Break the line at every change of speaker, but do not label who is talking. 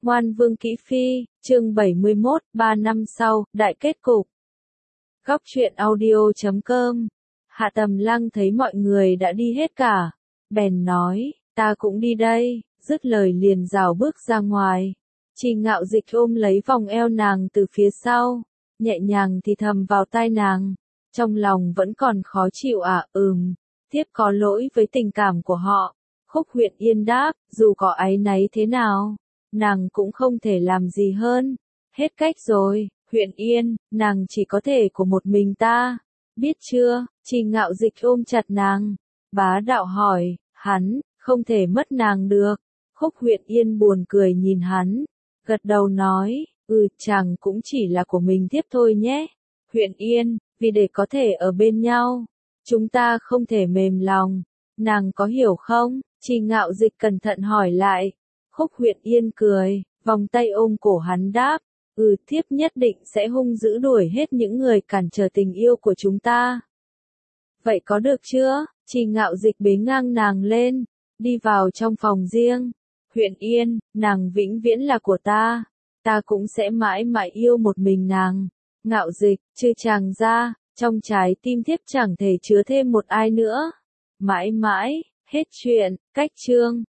Ngoan Vương Kỹ Phi, chương 71, 3 năm sau, đại kết cục. Góc truyện audio.com. Hạ Tầm Lăng thấy mọi người đã đi hết cả, bèn nói, ta cũng đi đây, dứt lời liền rảo bước ra ngoài. Trình Ngạo Dịch ôm lấy vòng eo nàng từ phía sau, nhẹ nhàng thì thầm vào tai nàng, trong lòng vẫn còn khó chịu tiếp có lỗi với tình cảm của họ. Khúc Huyền Yên đáp, dù có áy náy thế nào, nàng cũng không thể làm gì hơn. Hết cách rồi, Huyền Yên, nàng chỉ có thể của một mình ta, biết chưa? Trình Ngạo Dịch ôm chặt nàng, bá đạo hỏi, hắn, không thể mất nàng được. Khúc Huyền Yên buồn cười nhìn hắn, gật đầu nói, chàng cũng chỉ là của mình tiếp thôi nhé. Huyền Yên, vì để có thể ở bên nhau, chúng ta không thể mềm lòng, nàng có hiểu không? Trình Ngạo Dịch cẩn thận hỏi lại. Khúc Huyền Yên cười, vòng tay ôm cổ hắn đáp, thiếp nhất định sẽ hung dữ đuổi hết những người cản trở tình yêu của chúng ta. Vậy có được chưa? Trình Ngạo Dịch bế ngang nàng lên, đi vào trong phòng riêng. Huyền Yên, nàng vĩnh viễn là của ta cũng sẽ mãi mãi yêu một mình nàng. Ngạo Dịch, trừ chàng ra, trong trái tim thiếp chẳng thể chứa thêm một ai nữa. Mãi mãi, hết chuyện, cách chương.